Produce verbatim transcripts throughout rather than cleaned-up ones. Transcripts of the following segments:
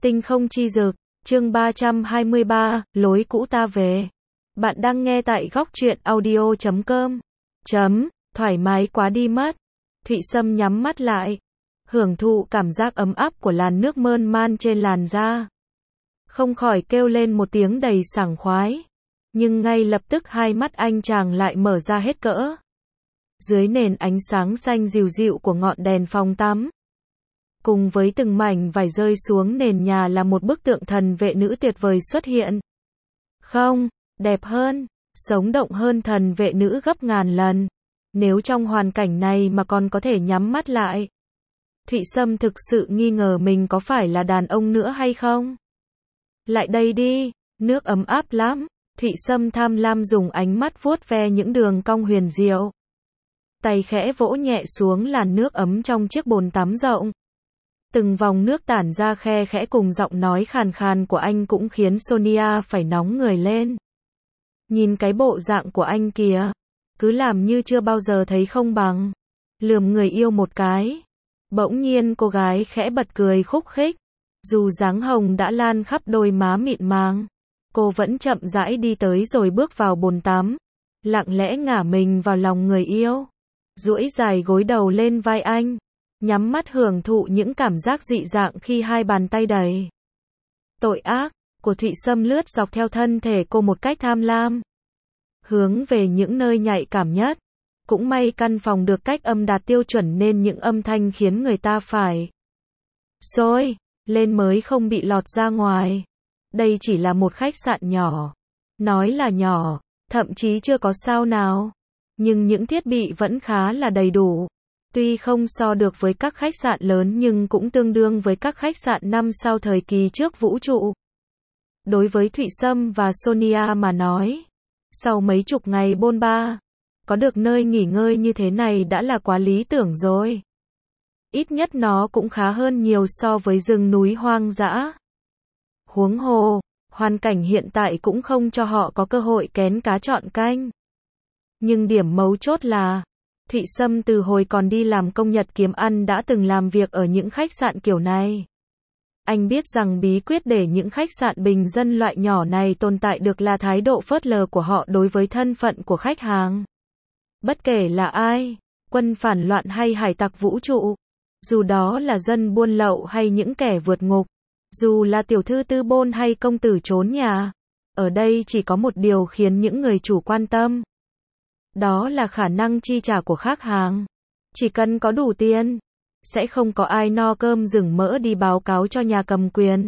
Tinh không chi dực, chương ba trăm hai mươi ba, lối cũ ta về. Bạn đang nghe tại góc truyện audio chấm com. Chấm, thoải mái quá đi mất. Thụy Sâm nhắm mắt lại, hưởng thụ cảm giác ấm áp của làn nước mơn man trên làn da. Không khỏi kêu lên một tiếng đầy sảng khoái. Nhưng ngay lập tức hai mắt anh chàng lại mở ra hết cỡ. Dưới nền ánh sáng xanh dịu dịu của ngọn đèn phòng tắm, cùng với từng mảnh vải rơi xuống nền nhà là một bức tượng thần vệ nữ tuyệt vời xuất hiện. Không, đẹp hơn, sống động hơn thần vệ nữ gấp ngàn lần. Nếu trong hoàn cảnh này mà còn có thể nhắm mắt lại, Thụy Sâm thực sự nghi ngờ mình có phải là đàn ông nữa hay không. Lại đây đi, nước ấm áp lắm. Thụy Sâm tham lam dùng ánh mắt vuốt ve những đường cong huyền diệu. Tay khẽ vỗ nhẹ xuống làn nước ấm trong chiếc bồn tắm rộng. Từng vòng nước tản ra khe khẽ cùng giọng nói khàn khàn của anh cũng khiến Sonia phải nóng người lên. Nhìn cái bộ dạng của anh kìa, cứ làm như chưa bao giờ thấy không bằng. Lườm người yêu một cái. Bỗng nhiên cô gái khẽ bật cười khúc khích. Dù dáng hồng đã lan khắp đôi má mịn màng, cô vẫn chậm rãi đi tới rồi bước vào bồn tắm, lặng lẽ ngả mình vào lòng người yêu, duỗi dài gối đầu lên vai anh, nhắm mắt hưởng thụ những cảm giác dị dạng khi hai bàn tay đầy tội ác của Thụy Sâm lướt dọc theo thân thể cô một cách tham lam, hướng về những nơi nhạy cảm nhất. Cũng may căn phòng được cách âm đạt tiêu chuẩn nên những âm thanh khiến người ta phải sôi lên mới không bị lọt ra ngoài. Đây chỉ là một khách sạn nhỏ. Nói là nhỏ, thậm chí chưa có sao nào. Nhưng những thiết bị vẫn khá là đầy đủ. Tuy không so được với các khách sạn lớn nhưng cũng tương đương với các khách sạn năm sao thời kỳ trước vũ trụ. Đối với Thụy Sâm và Sonia mà nói, sau mấy chục ngày bôn ba, có được nơi nghỉ ngơi như thế này đã là quá lý tưởng rồi. Ít nhất nó cũng khá hơn nhiều so với rừng núi hoang dã. Huống hồ, hoàn cảnh hiện tại cũng không cho họ có cơ hội kén cá chọn canh. Nhưng điểm mấu chốt là, Thụy Sâm từ hồi còn đi làm công nhật kiếm ăn đã từng làm việc ở những khách sạn kiểu này. Anh biết rằng bí quyết để những khách sạn bình dân loại nhỏ này tồn tại được là thái độ phớt lờ của họ đối với thân phận của khách hàng. Bất kể là ai, quân phản loạn hay hải tặc vũ trụ, dù đó là dân buôn lậu hay những kẻ vượt ngục, dù là tiểu thư tư bôn hay công tử trốn nhà, ở đây chỉ có một điều khiến những người chủ quan tâm. Đó là khả năng chi trả của khách hàng. Chỉ cần có đủ tiền, sẽ không có ai no cơm rừng mỡ đi báo cáo cho nhà cầm quyền.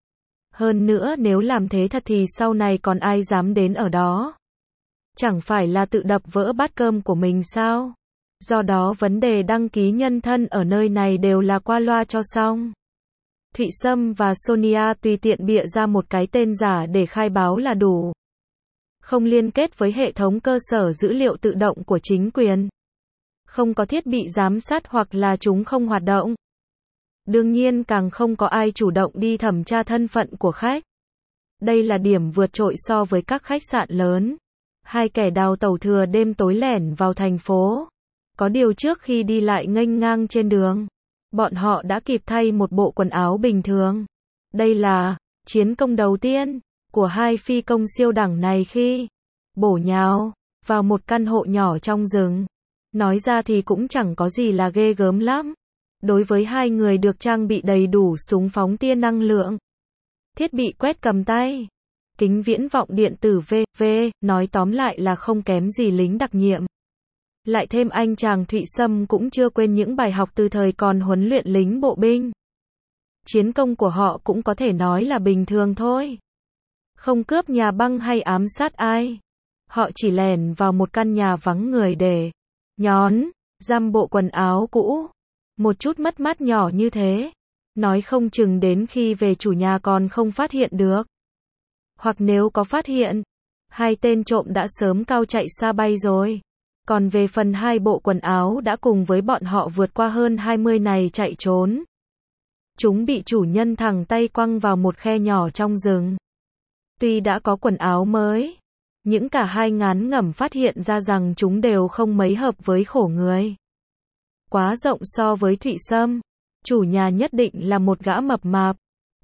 Hơn nữa nếu làm thế thật thì sau này còn ai dám đến ở đó. Chẳng phải là tự đập vỡ bát cơm của mình sao? Do đó vấn đề đăng ký nhân thân ở nơi này đều là qua loa cho xong. Thụy Sâm và Sonia tùy tiện bịa ra một cái tên giả để khai báo là đủ. Không liên kết với hệ thống cơ sở dữ liệu tự động của chính quyền. Không có thiết bị giám sát hoặc là chúng không hoạt động. Đương nhiên càng không có ai chủ động đi thẩm tra thân phận của khách. Đây là điểm vượt trội so với các khách sạn lớn. Hai kẻ đào tẩu thừa đêm tối lẻn vào thành phố. Có điều trước khi đi lại nghênh ngang trên đường, bọn họ đã kịp thay một bộ quần áo bình thường. Đây là chiến công đầu tiên của hai phi công siêu đẳng này khi bổ nhào vào một căn hộ nhỏ trong rừng. Nói ra thì cũng chẳng có gì là ghê gớm lắm. Đối với hai người được trang bị đầy đủ súng phóng tia năng lượng, thiết bị quét cầm tay, kính viễn vọng điện tử vê vê, nói tóm lại là không kém gì lính đặc nhiệm. Lại thêm anh chàng Thụy Sâm cũng chưa quên những bài học từ thời còn huấn luyện lính bộ binh. Chiến công của họ cũng có thể nói là bình thường thôi. Không cướp nhà băng hay ám sát ai. Họ chỉ lẻn vào một căn nhà vắng người để nhón, giam bộ quần áo cũ. Một chút mất mát nhỏ như thế. Nói không chừng đến khi về chủ nhà còn không phát hiện được. Hoặc nếu có phát hiện, hai tên trộm đã sớm cao chạy xa bay rồi. Còn về phần hai bộ quần áo đã cùng với bọn họ vượt qua hơn hai mươi này chạy trốn. Chúng bị chủ nhân thẳng tay quăng vào một khe nhỏ trong rừng. Tuy đã có quần áo mới, những cả hai ngán ngẩm phát hiện ra rằng chúng đều không mấy hợp với khổ người. Quá rộng so với Thụy Sâm. Chủ nhà nhất định là một gã mập mạp.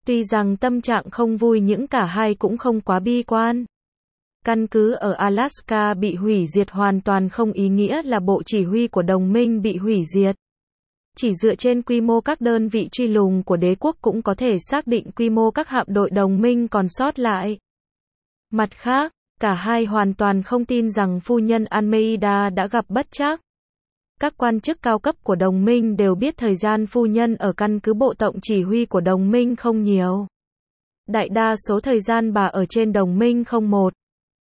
Tuy rằng tâm trạng không vui nhưng cả hai cũng không quá bi quan. Căn cứ ở Alaska bị hủy diệt hoàn toàn không ý nghĩa là bộ chỉ huy của đồng minh bị hủy diệt. Chỉ dựa trên quy mô các đơn vị truy lùng của đế quốc cũng có thể xác định quy mô các hạm đội đồng minh còn sót lại. Mặt khác, cả hai hoàn toàn không tin rằng phu nhân Almeida đã gặp bất trắc. Các quan chức cao cấp của đồng minh đều biết thời gian phu nhân ở căn cứ bộ tổng chỉ huy của đồng minh không nhiều. Đại đa số thời gian bà ở trên đồng minh không một.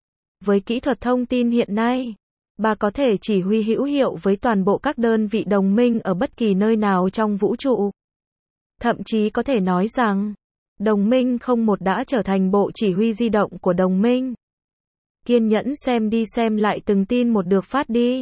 Với kỹ thuật thông tin hiện nay, bà có thể chỉ huy hữu hiệu với toàn bộ các đơn vị đồng minh ở bất kỳ nơi nào trong vũ trụ. Thậm chí có thể nói rằng, đồng minh không một đã trở thành bộ chỉ huy di động của đồng minh. Kiên nhẫn xem đi xem lại từng tin một được phát đi.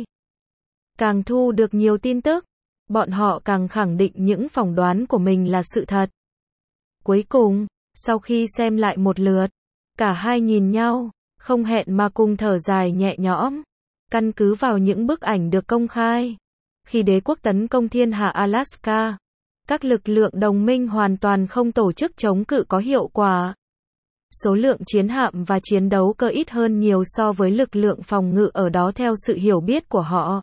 Càng thu được nhiều tin tức, bọn họ càng khẳng định những phỏng đoán của mình là sự thật. Cuối cùng, sau khi xem lại một lượt, cả hai nhìn nhau, không hẹn mà cùng thở dài nhẹ nhõm. Căn cứ vào những bức ảnh được công khai, khi đế quốc tấn công thiên hà Alaska, các lực lượng đồng minh hoàn toàn không tổ chức chống cự có hiệu quả. Số lượng chiến hạm và chiến đấu cơ ít hơn nhiều so với lực lượng phòng ngự ở đó theo sự hiểu biết của họ.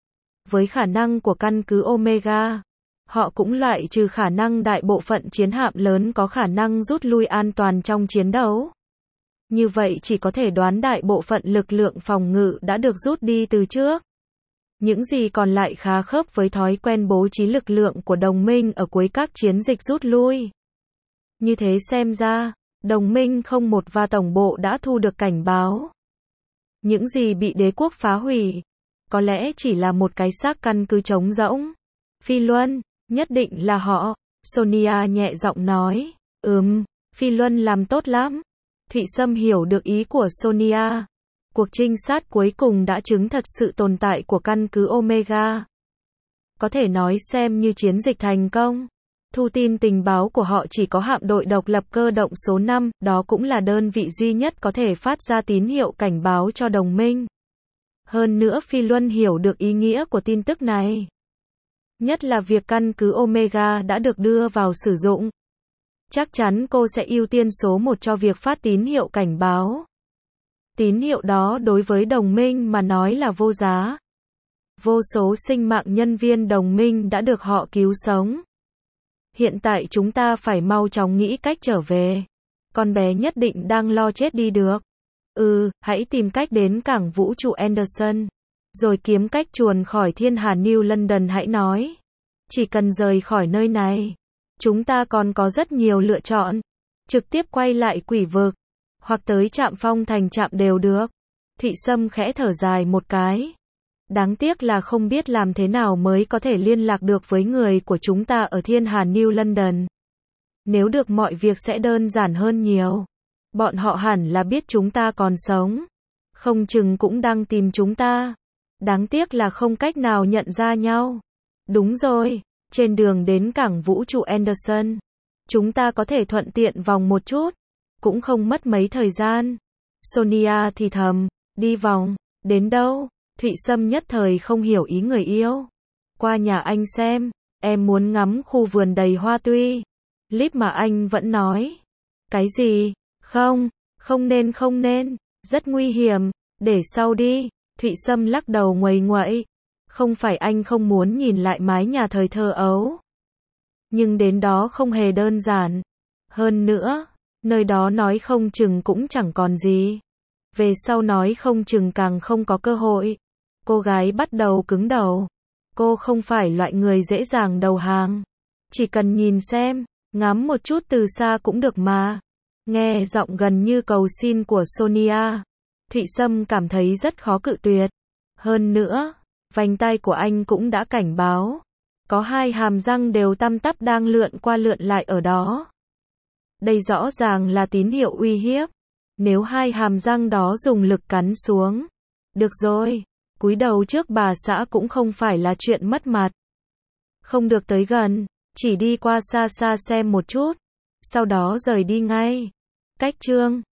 Với khả năng của căn cứ Omega, họ cũng loại trừ khả năng đại bộ phận chiến hạm lớn có khả năng rút lui an toàn trong chiến đấu. Như vậy chỉ có thể đoán đại bộ phận lực lượng phòng ngự đã được rút đi từ trước. Những gì còn lại khá khớp với thói quen bố trí lực lượng của đồng minh ở cuối các chiến dịch rút lui. Như thế xem ra, đồng minh không một và tổng bộ đã thu được cảnh báo. Những gì bị đế quốc phá hủy, có lẽ chỉ là một cái xác căn cứ trống rỗng. Phi Luân, nhất định là họ, Sonia nhẹ giọng nói. Ừm, Phi Luân làm tốt lắm. Thụy Sâm hiểu được ý của Sonia. Cuộc trinh sát cuối cùng đã chứng thật sự tồn tại của căn cứ Omega. Có thể nói xem như chiến dịch thành công. Thu tin tình báo của họ chỉ có hạm đội độc lập cơ động số năm, đó cũng là đơn vị duy nhất có thể phát ra tín hiệu cảnh báo cho đồng minh. Hơn nữa Phi Luân hiểu được ý nghĩa của tin tức này. Nhất là việc căn cứ Omega đã được đưa vào sử dụng. Chắc chắn cô sẽ ưu tiên số một cho việc phát tín hiệu cảnh báo. Tín hiệu đó đối với đồng minh mà nói là vô giá. Vô số sinh mạng nhân viên đồng minh đã được họ cứu sống. Hiện tại chúng ta phải mau chóng nghĩ cách trở về. Con bé nhất định đang lo chết đi được. Ừ, hãy tìm cách đến cảng vũ trụ Anderson. Rồi kiếm cách chuồn khỏi thiên hà New London hãy nói. Chỉ cần rời khỏi nơi này. Chúng ta còn có rất nhiều lựa chọn. Trực tiếp quay lại quỷ vực. Hoặc tới trạm phong thành trạm đều được. Thụy Sâm khẽ thở dài một cái. Đáng tiếc là không biết làm thế nào mới có thể liên lạc được với người của chúng ta ở thiên hà New London. Nếu được mọi việc sẽ đơn giản hơn nhiều. Bọn họ hẳn là biết chúng ta còn sống. Không chừng cũng đang tìm chúng ta. Đáng tiếc là không cách nào nhận ra nhau. Đúng rồi, trên đường đến cảng vũ trụ Anderson, chúng ta có thể thuận tiện vòng một chút. Cũng không mất mấy thời gian. Sonia thì thầm, đi vòng, đến đâu? Thụy Sâm nhất thời không hiểu ý người yêu. Qua nhà anh xem, em muốn ngắm khu vườn đầy hoa tuy. Líp mà anh vẫn nói. Cái gì? Không, không nên không nên, rất nguy hiểm, để sau đi. Thụy Sâm lắc đầu nguầy nguậy. Không phải anh không muốn nhìn lại mái nhà thời thơ ấu. Nhưng đến đó không hề đơn giản. Hơn nữa, nơi đó nói không chừng cũng chẳng còn gì. Về sau nói không chừng càng không có cơ hội. Cô gái bắt đầu cứng đầu. Cô không phải loại người dễ dàng đầu hàng. Chỉ cần nhìn xem, ngắm một chút từ xa cũng được mà. Nghe giọng gần như cầu xin của Sonia. Thụy Sâm cảm thấy rất khó cự tuyệt. Hơn nữa, vành tai của anh cũng đã cảnh báo. Có hai hàm răng đều tăm tắp đang lượn qua lượn lại ở đó. Đây rõ ràng là tín hiệu uy hiếp. Nếu hai hàm răng đó dùng lực cắn xuống. Được rồi, cúi đầu trước bà xã cũng không phải là chuyện mất mặt. Không được tới gần, chỉ đi qua xa xa xem một chút. Sau đó rời đi ngay. Cách chương